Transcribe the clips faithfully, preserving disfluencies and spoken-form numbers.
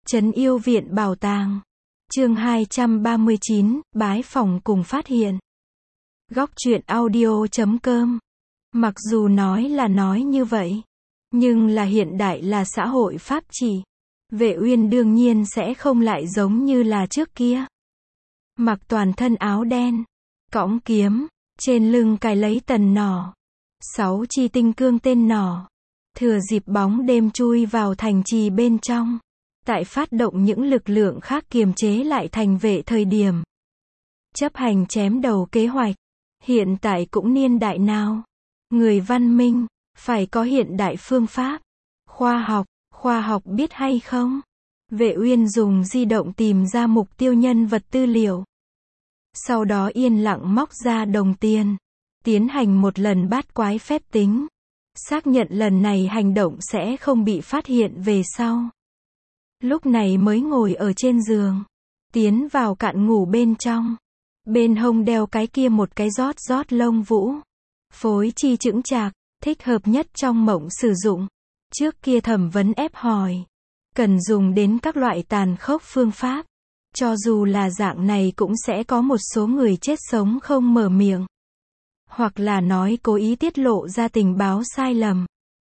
Trấn Yêu Viện Bảo Tàng. Chương hai trăm ba mươi chín, bái phỏng cùng phát hiện. Góc truyện audio chấm com. Mặc dù nói là nói như vậy, nhưng là hiện đại là xã hội pháp trị. Vệ Uyên đương nhiên sẽ không lại giống như là trước kia. Mặc toàn thân áo đen, cõng kiếm, trên lưng cài lấy tần nỏ. Sáu chi tinh cương tên nỏ. Thừa dịp bóng đêm chui vào thành trì bên trong. Tại phát động những lực lượng khác kiềm chế lại thành vệ thời điểm. Chấp hành chém đầu kế hoạch. Hiện tại cũng niên đại nào. Người văn minh, phải có hiện đại phương pháp. Khoa học, khoa học biết hay không? Vệ Uyên dùng di động tìm ra mục tiêu nhân vật tư liệu. Sau đó yên lặng móc ra đồng tiền. Tiến hành một lần bát quái phép tính. Xác nhận lần này hành động sẽ không bị phát hiện về sau. Lúc này mới ngồi ở trên giường. Tiến vào cạn ngủ bên trong. Bên hông đeo cái kia một cái rót rót lông vũ. Phối chi chững chạc, thích hợp nhất trong mộng sử dụng. Trước kia thẩm vấn ép hỏi. Cần dùng đến các loại tàn khốc phương pháp. Cho dù là dạng này cũng sẽ có một số người chết sống không mở miệng. Hoặc là nói cố ý tiết lộ ra tình báo sai lầm.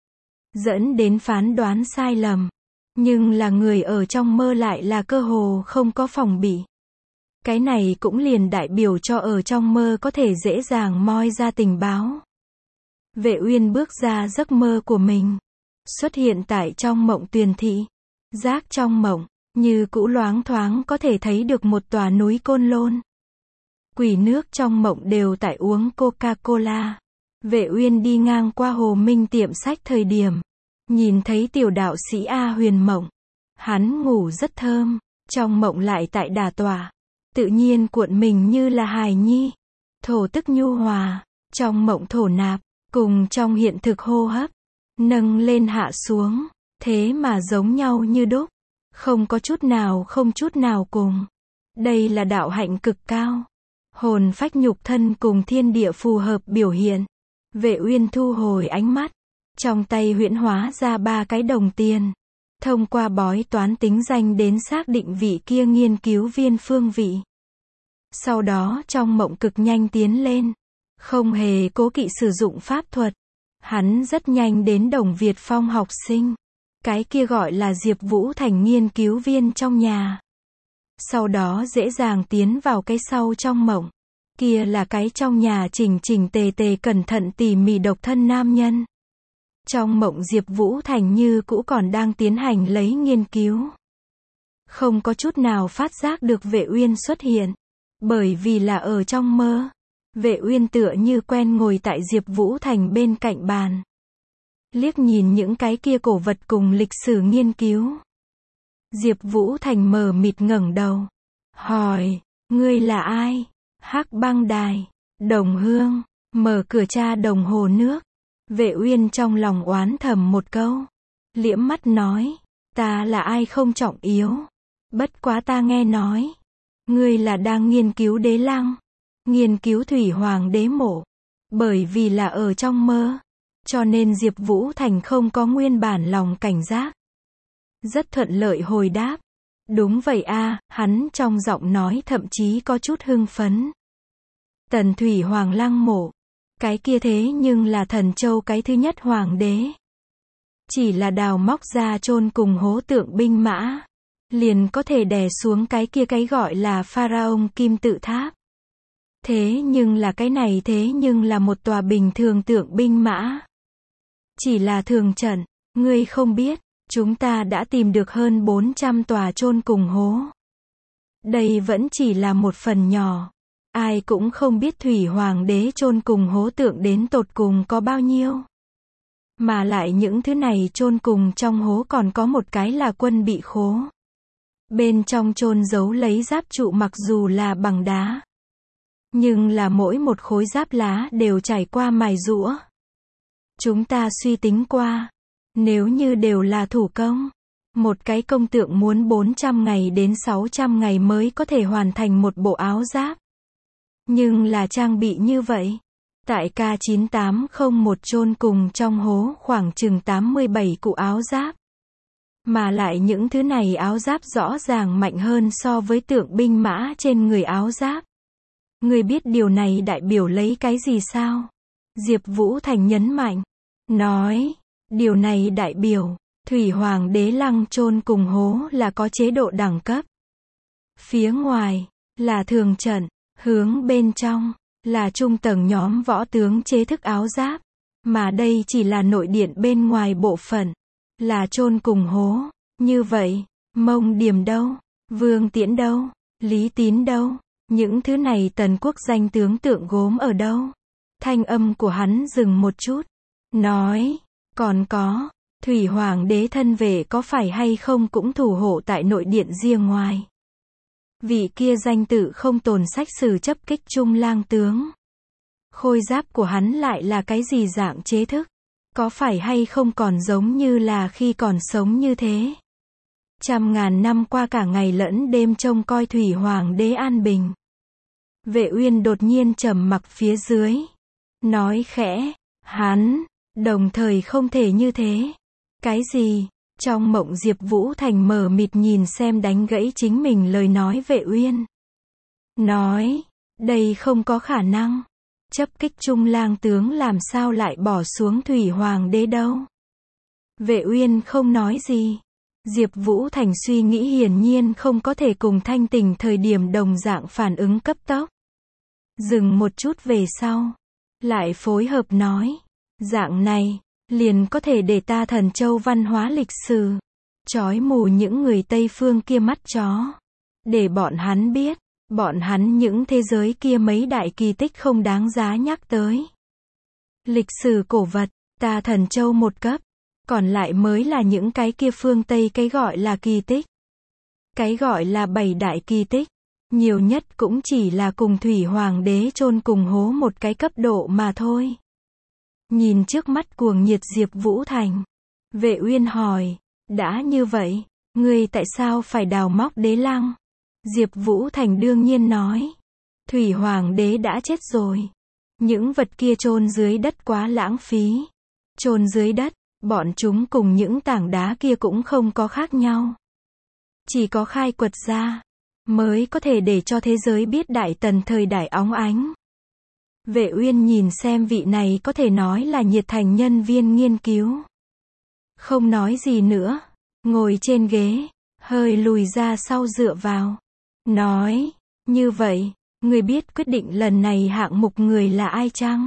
Dẫn đến phán đoán sai lầm. Nhưng là người ở trong mơ lại là cơ hồ không có phòng bị. Cái này cũng liền đại biểu cho ở trong mơ có thể dễ dàng moi ra tình báo. Vệ Uyên bước ra giấc mơ của mình. Xuất hiện tại trong mộng Tuyền thị. Giác trong mộng, như cũ loáng thoáng có thể thấy được một tòa núi Côn Lôn. Quỷ nước trong mộng đều tại uống Coca-Cola. Vệ Uyên đi ngang qua Hồ Minh tiệm sách thời điểm. Nhìn thấy tiểu đạo sĩ A Huyền mộng. Hắn ngủ rất thơm. Trong mộng lại tại đà tọa. Tự nhiên cuộn mình như là hài nhi. Thổ tức nhu hòa. Trong mộng thổ nạp. Cùng trong hiện thực hô hấp. Nâng lên hạ xuống. Thế mà giống nhau như đúc. Không có chút nào không chút nào cùng. Đây là đạo hạnh cực cao. Hồn phách nhục thân cùng thiên địa phù hợp biểu hiện. Vệ Uyên thu hồi ánh mắt. Trong tay huyễn hóa ra ba cái đồng tiền. Thông qua bói toán tính danh đến xác định vị kia nghiên cứu viên phương vị. Sau đó trong mộng cực nhanh tiến lên. Không hề cố kỵ sử dụng pháp thuật. Hắn rất nhanh đến Đồng Việt Phong học sinh. Cái kia gọi là Diệp Vũ Thành nghiên cứu viên trong nhà. Sau đó dễ dàng tiến vào cái sau trong mộng. Kia là cái trong nhà chỉnh chỉnh tề tề cẩn thận tỉ mỉ độc thân nam nhân. Trong mộng Diệp Vũ Thành như cũ còn đang tiến hành lấy nghiên cứu. Không có chút nào phát giác được Vệ Uyên xuất hiện. Bởi vì là ở trong mơ. Vệ Uyên tựa như quen ngồi tại Diệp Vũ Thành bên cạnh bàn. Liếc nhìn những cái kia cổ vật cùng lịch sử nghiên cứu. Diệp Vũ Thành mờ mịt ngẩng đầu. Hỏi, ngươi là ai? Hắc Băng Đài, Đồng Hương, mở cửa tra đồng hồ nước. Vệ Uyên trong lòng oán thầm một câu. Liễm mắt nói, ta là ai không trọng yếu. Bất quá ta nghe nói. Ngươi là đang nghiên cứu đế lăng. Nghiên cứu thủy hoàng đế mộ. Bởi vì là ở trong mơ. Cho nên Diệp Vũ Thành không có nguyên bản lòng cảnh giác. Rất thuận lợi hồi đáp. Đúng vậy a, hắn trong giọng nói thậm chí có chút hưng phấn. Tần thủy hoàng lăng mộ. Cái kia thế nhưng là Thần Châu cái thứ nhất hoàng đế. Chỉ là đào móc ra chôn cùng hố tượng binh mã. Liền có thể đè xuống cái kia cái gọi là pharaoh kim tự tháp. Thế nhưng là cái này thế nhưng là một tòa bình thường tượng binh mã. Chỉ là thường trận, ngươi không biết, chúng ta đã tìm được hơn bốn trăm tòa chôn cùng hố. Đây vẫn chỉ là một phần nhỏ. Ai cũng không biết thủy hoàng đế chôn cùng hố tượng đến tột cùng có bao nhiêu. Mà lại những thứ này chôn cùng trong hố còn có một cái là quân bị khố. Bên trong chôn giấu lấy giáp trụ mặc dù là bằng đá. Nhưng là mỗi một khối giáp lá đều trải qua mài giũa. Chúng ta suy tính qua. Nếu như đều là thủ công. Một cái công tượng muốn bốn trăm ngày đến sáu trăm ngày mới có thể hoàn thành một bộ áo giáp. Nhưng là trang bị như vậy. Tại K chín tám không một chôn cùng trong hố khoảng chừng tám mươi bảy cụ áo giáp. Mà lại những thứ này áo giáp rõ ràng mạnh hơn so với tượng binh mã trên người áo giáp. Ngươi biết điều này đại biểu lấy cái gì sao? Diệp Vũ Thành nhấn mạnh. Nói, điều này đại biểu, Thủy Hoàng đế lăng chôn cùng hố là có chế độ đẳng cấp. Phía ngoài, là thường trận, hướng bên trong, là trung tầng nhóm võ tướng chế thức áo giáp. Mà đây chỉ là nội điện bên ngoài bộ phận, là chôn cùng hố. Như vậy, Mông Điểm đâu? Vương Tiễn đâu? Lý Tín đâu? Những thứ này tần quốc danh tướng tượng gốm ở đâu? Thanh âm của hắn dừng một chút. Nói, còn có, Thủy Hoàng đế thân vệ có phải hay không cũng thủ hộ tại nội điện riêng ngoài. Vị kia danh tự không tồn sách sử chấp kích trung lang tướng. Khôi giáp của hắn lại là cái gì dạng chế thức? Có phải hay không còn giống như là khi còn sống như thế? Trăm ngàn năm qua cả ngày lẫn đêm trông coi Thủy Hoàng đế an bình. Vệ Uyên đột nhiên trầm mặc phía dưới. Nói khẽ, hắn, đồng thời không thể như thế. Cái gì? Trong mộng Diệp Vũ Thành mờ mịt nhìn xem đánh gãy chính mình lời nói Vệ Uyên. Nói, đây không có khả năng. Chấp kích trung lang tướng làm sao lại bỏ xuống Thủy Hoàng đế đâu? Vệ Uyên không nói gì. Diệp Vũ Thành suy nghĩ hiển nhiên không có thể cùng thanh tình thời điểm đồng dạng phản ứng cấp tốc. Dừng một chút về sau. Lại phối hợp nói. Dạng này, liền có thể để ta Thần Châu văn hóa lịch sử. Chói mù những người Tây phương kia mắt chó. Để bọn hắn biết. Bọn hắn những thế giới kia mấy đại kỳ tích không đáng giá nhắc tới. Lịch sử cổ vật, ta Thần Châu một cấp. Còn lại mới là những cái kia phương Tây cái gọi là kỳ tích. Cái gọi là bảy đại kỳ tích. Nhiều nhất cũng chỉ là cùng Thủy Hoàng đế chôn cùng hố một cái cấp độ mà thôi. Nhìn trước mắt cuồng nhiệt Diệp Vũ Thành. Vệ Uyên hỏi, đã như vậy, ngươi tại sao phải đào móc đế lăng? Diệp Vũ Thành đương nhiên nói. Thủy Hoàng đế đã chết rồi. Những vật kia chôn dưới đất quá lãng phí. Chôn dưới đất, bọn chúng cùng những tảng đá kia cũng không có khác nhau. Chỉ có khai quật ra, mới có thể để cho thế giới biết Đại Tần thời đại óng ánh. Vệ Uyên nhìn xem vị này có thể nói là nhiệt thành nhân viên nghiên cứu. Không nói gì nữa. Ngồi trên ghế, hơi lùi ra sau dựa vào. Nói, như vậy, người biết quyết định lần này hạng mục người là ai chăng?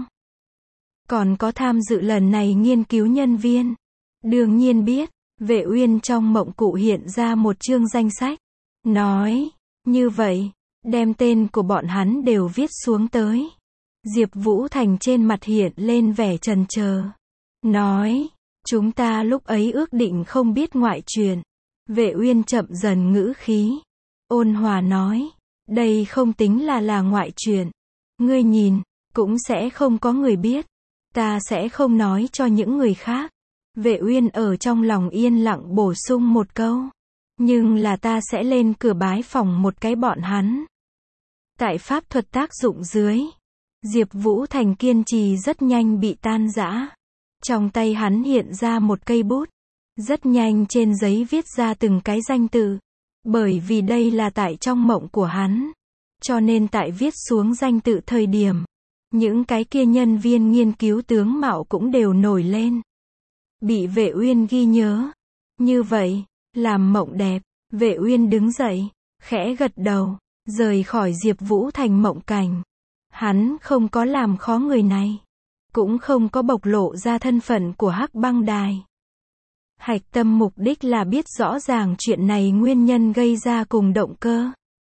Còn có tham dự lần này nghiên cứu nhân viên? Đương nhiên biết. Vệ Uyên trong mộng cụ hiện ra một chương danh sách. Nói, như vậy, đem tên của bọn hắn đều viết xuống tới. Diệp Vũ Thành trên mặt hiện lên vẻ chần chờ. Nói, chúng ta lúc ấy ước định không biết ngoại truyền. Vệ Uyên chậm dần ngữ khí. Ôn hòa nói, đây không tính là là ngoại truyền. Ngươi nhìn, cũng sẽ không có người biết. Ta sẽ không nói cho những người khác. Vệ Uyên ở trong lòng yên lặng bổ sung một câu. Nhưng là ta sẽ lên cửa bái phòng một cái bọn hắn. Tại pháp thuật tác dụng dưới, Diệp Vũ Thành kiên trì rất nhanh bị tan rã. Trong tay hắn hiện ra một cây bút. Rất nhanh trên giấy viết ra từng cái danh tự. Bởi vì đây là tại trong mộng của hắn. Cho nên tại viết xuống danh tự thời điểm, những cái kia nhân viên nghiên cứu tướng mạo cũng đều nổi lên. Bị Vệ Uyên ghi nhớ. Như vậy, làm mộng đẹp. Vệ Uyên đứng dậy, khẽ gật đầu, rời khỏi Diệp Vũ Thành mộng cảnh. Hắn không có làm khó người này. Cũng không có bộc lộ ra thân phận của Hắc Băng Đài. Hạch tâm mục đích là biết rõ ràng chuyện này nguyên nhân gây ra cùng động cơ.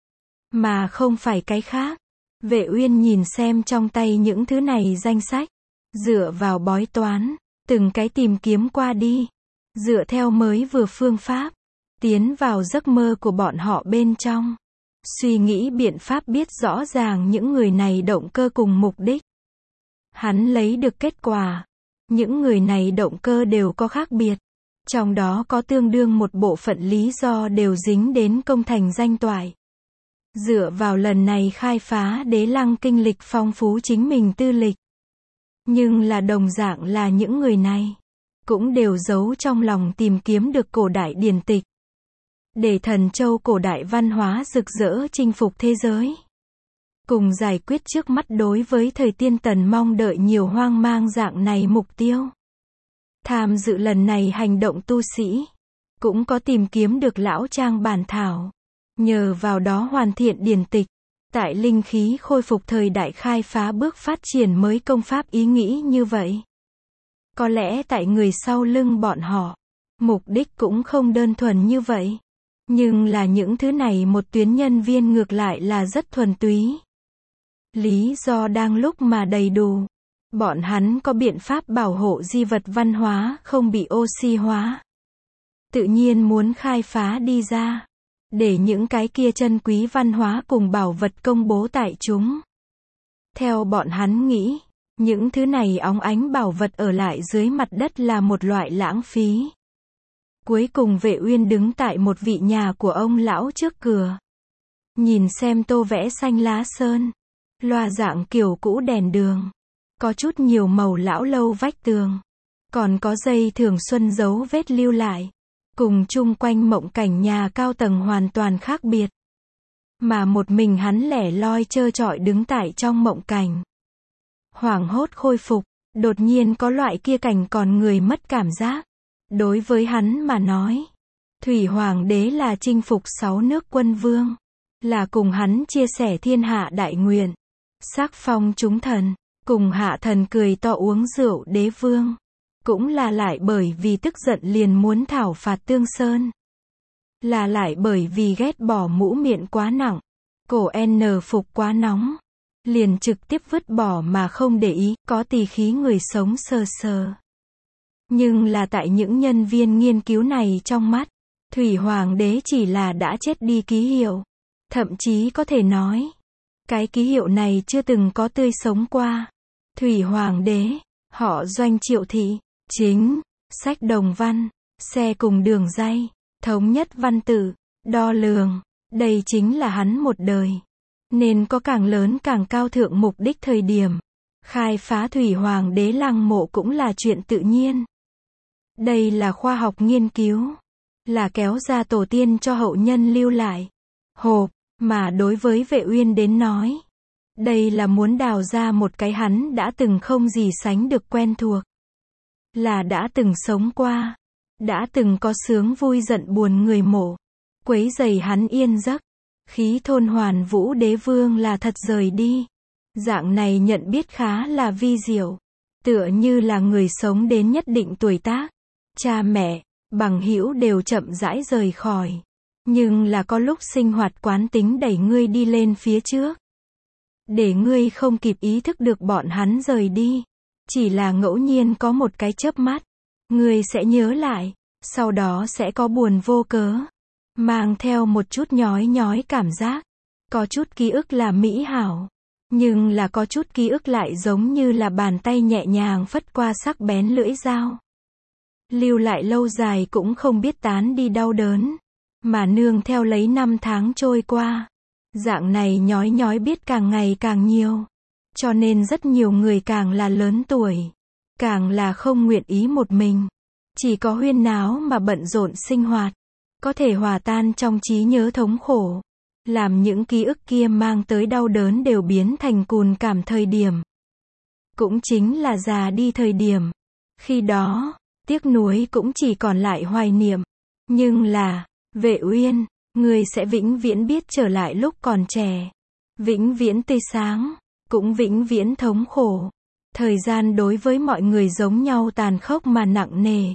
Mà không phải cái khác. Vệ Uyên nhìn xem trong tay những thứ này danh sách. Dựa vào bói toán. Từng cái tìm kiếm qua đi. Dựa theo mới vừa phương pháp. Tiến vào giấc mơ của bọn họ bên trong. Suy nghĩ biện pháp biết rõ ràng những người này động cơ cùng mục đích. Hắn lấy được kết quả. Những người này động cơ đều có khác biệt. Trong đó có tương đương một bộ phận lý do đều dính đến công thành danh toại. Dựa vào lần này khai phá đế lăng kinh lịch phong phú chính mình tư lịch. Nhưng là đồng dạng là những người này. cũng đều giấu trong lòng tìm kiếm được cổ đại điển tịch. Để Thần Châu cổ đại văn hóa rực rỡ chinh phục thế giới. Cùng giải quyết trước mắt đối với thời Tiên Tần mong đợi nhiều hoang mang dạng này mục tiêu. Tham dự lần này hành động tu sĩ, cũng có tìm kiếm được lão trang bản thảo. Nhờ vào đó hoàn thiện điển tịch, tại linh khí khôi phục thời đại khai phá bước phát triển mới công pháp ý nghĩ như vậy. Có lẽ tại người sau lưng bọn họ, mục đích cũng không đơn thuần như vậy. Nhưng là những thứ này một tuyến nhân viên ngược lại là rất thuần túy. Lý do đang lúc mà đầy đủ. Bọn hắn có biện pháp bảo hộ di vật văn hóa không bị oxy hóa. Tự nhiên muốn khai phá đi ra. Để những cái kia chân quý văn hóa cùng bảo vật công bố tại chúng. Theo bọn hắn nghĩ, những thứ này óng ánh bảo vật ở lại dưới mặt đất là một loại lãng phí. Cuối cùng Vệ Uyên đứng tại một vị nhà của ông lão trước cửa. Nhìn xem tô vẽ xanh lá sơn. Loa dạng kiểu cũ đèn đường. Có chút nhiều màu lão lâu vách tường. Còn có dây thường xuân dấu vết lưu lại. Cùng chung quanh mộng cảnh nhà cao tầng hoàn toàn khác biệt. Mà một mình hắn lẻ loi trơ trọi đứng tại trong mộng cảnh. Hoảng hốt khôi phục, đột nhiên có loại kia cảnh còn người mất cảm giác. Đối với hắn mà nói, Thủy Hoàng đế là chinh phục sáu nước quân vương. Là cùng hắn chia sẻ thiên hạ đại nguyện. Sắc phong chúng thần, cùng hạ thần cười to uống rượu đế vương. Cũng là lại bởi vì tức giận liền muốn thảo phạt Tương Sơn. Là lại bởi vì ghét bỏ mũ miệng quá nặng. Cổ N phục quá nóng. Liền trực tiếp vứt bỏ mà không để ý, có tỳ khí người sống sờ sờ. Nhưng là tại những nhân viên nghiên cứu này trong mắt, Thủy Hoàng đế chỉ là đã chết đi ký hiệu. Thậm chí có thể nói, cái ký hiệu này chưa từng có tươi sống qua. Thủy Hoàng đế, họ Doanh Triệu Thị, chính, sách đồng văn, xe cùng đường ray, thống nhất văn tự, đo lường, đây chính là hắn một đời. Nên có càng lớn càng cao thượng mục đích thời điểm. Khai phá Thủy Hoàng đế lăng mộ cũng là chuyện tự nhiên. Đây là khoa học nghiên cứu. Là kéo ra tổ tiên cho hậu nhân lưu lại. Hộp, mà đối với Vệ Uyên đến nói. Đây là muốn đào ra một cái hắn đã từng không gì sánh được quen thuộc. Là đã từng sống qua. Đã từng có sướng vui giận buồn người mộ. Quấy rầy hắn yên giấc. Khí thôn Hoàn Vũ đế vương là thật rời đi. Dạng này nhận biết khá là vi diệu. Tựa như là người sống đến nhất định tuổi tác. Cha mẹ, bằng hữu đều chậm rãi rời khỏi. Nhưng là có lúc sinh hoạt quán tính đẩy ngươi đi lên phía trước. Để ngươi không kịp ý thức được bọn hắn rời đi. Chỉ là ngẫu nhiên có một cái chớp mắt. Ngươi sẽ nhớ lại. Sau đó sẽ có buồn vô cớ. Mang theo một chút nhói nhói cảm giác. Có chút ký ức là mỹ hảo. Nhưng là có chút ký ức lại giống như là bàn tay nhẹ nhàng phất qua sắc bén lưỡi dao. Lưu lại lâu dài cũng không biết tán đi đau đớn. Mà nương theo lấy năm tháng trôi qua. Dạng này nhói nhói biết càng ngày càng nhiều. Cho nên rất nhiều người càng là lớn tuổi. Càng là không nguyện ý một mình. Chỉ có huyên náo mà bận rộn sinh hoạt. Có thể hòa tan trong trí nhớ thống khổ. Làm những ký ức kia mang tới đau đớn đều biến thành cùn cảm thời điểm. Cũng chính là già đi thời điểm. Khi đó, tiếc nuối cũng chỉ còn lại hoài niệm. Nhưng là, Vệ Uyên, người sẽ vĩnh viễn biết trở lại lúc còn trẻ. Vĩnh viễn tươi sáng, cũng vĩnh viễn thống khổ. Thời gian đối với mọi người giống nhau tàn khốc mà nặng nề.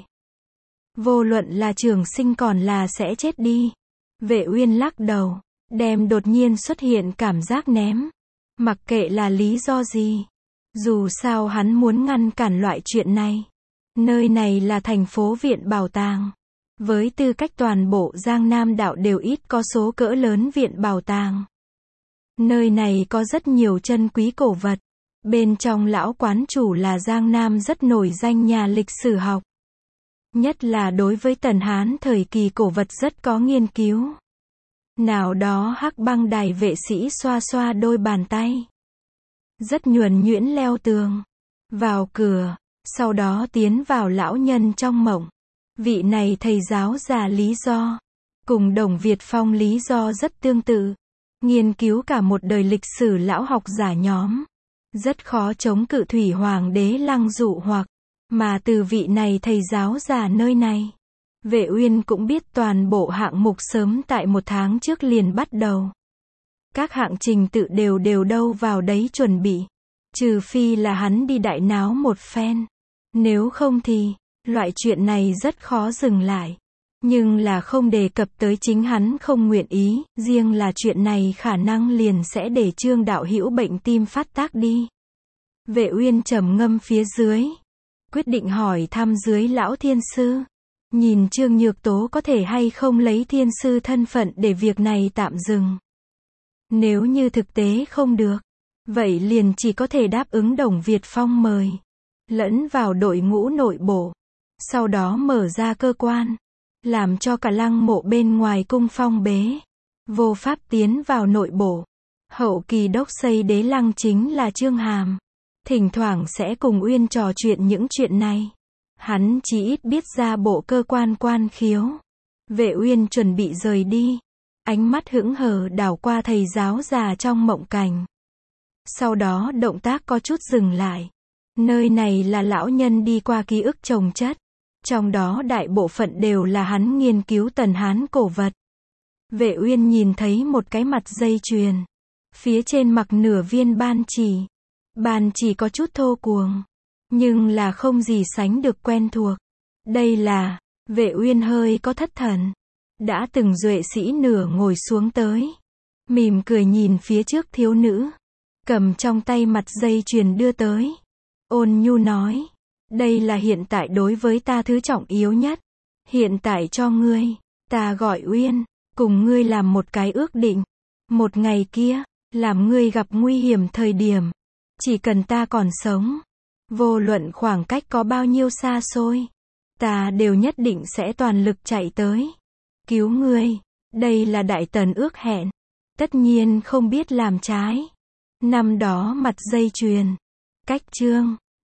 Vô luận là trường sinh còn là sẽ chết đi. Vệ Uyên lắc đầu, đem đột nhiên xuất hiện cảm giác ném. Mặc kệ là lý do gì. Dù sao hắn muốn ngăn cản loại chuyện này. Nơi này là thành phố viện bảo tàng. Với tư cách toàn bộ Giang Nam đạo đều ít có số cỡ lớn viện bảo tàng. Nơi này có rất nhiều chân quý cổ vật. Bên trong lão quán chủ là Giang Nam rất nổi danh nhà lịch sử học. Nhất là đối với Tần Hán thời kỳ cổ vật rất có nghiên cứu. Nào đó hắc băng đài vệ sĩ xoa xoa đôi bàn tay. Rất nhuần nhuyễn leo tường. Vào cửa, Sau đó tiến vào lão nhân trong mộng. Vị này thầy giáo già lý do, cùng Đồng Việt Phong lý do rất tương tự. Nghiên cứu cả một đời lịch sử lão học giả nhóm. Rất khó chống cự thủy hoàng đế Lăng dụ hoặc. Mà từ vị này thầy giáo già nơi này, Vệ Uyên cũng biết toàn bộ hạng mục sớm tại một tháng trước liền bắt đầu. Các hạng trình tự đều đều đâu vào đấy chuẩn bị. Trừ phi là hắn đi đại náo một phen. Nếu không thì, loại chuyện này rất khó dừng lại. Nhưng là không đề cập tới chính hắn không nguyện ý, riêng là chuyện này khả năng liền sẽ để Trương đạo hữu bệnh tim phát tác đi. Vệ Uyên trầm ngâm phía dưới, quyết định hỏi thăm dưới lão thiên sư. Nhìn Trương Nhược Tố có thể hay không lấy thiên sư thân phận để việc này tạm dừng. Nếu như thực tế không được, vậy liền chỉ có thể đáp ứng Đồng Việt Phong mời. Lẫn vào đội ngũ nội bộ. Sau đó mở ra cơ quan. Làm cho cả lăng mộ bên ngoài cung phong bế. Vô pháp tiến vào nội bộ. Hậu kỳ đốc xây đế lăng chính là Trương Hàm. Thỉnh thoảng sẽ cùng Uyên trò chuyện những chuyện này. Hắn chỉ ít biết ra bộ cơ quan quan khiếu. Vệ Uyên chuẩn bị rời đi. Ánh mắt hững hờ đảo qua thầy giáo già trong mộng cảnh. Sau đó động tác có chút dừng lại. Nơi này là lão nhân đi qua ký ức chồng chất. Trong đó đại bộ phận đều là hắn nghiên cứu tần Hán cổ vật. Vệ Uyên nhìn thấy một cái mặt dây chuyền. Phía trên mặc nửa viên ban chỉ. Ban chỉ có chút thô cuồng. Nhưng là không gì sánh được quen thuộc. Đây là, Vệ Uyên hơi có thất thần. Đã từng duệ sĩ nửa ngồi xuống tới. Mỉm cười nhìn phía trước thiếu nữ. Cầm trong tay mặt dây chuyền đưa tới. Ôn nhu nói. Đây là hiện tại đối với ta thứ trọng yếu nhất. Hiện tại cho ngươi. Ta gọi Uyên. Cùng ngươi làm một cái ước định. Một ngày kia. Làm ngươi gặp nguy hiểm thời điểm. Chỉ cần ta còn sống. Vô luận khoảng cách có bao nhiêu xa xôi. Ta đều nhất định sẽ toàn lực chạy tới. Cứu ngươi. Đây là đại tần ước hẹn. Tất nhiên không biết làm trái. Năm đó mặt dây chuyền. Cách Trương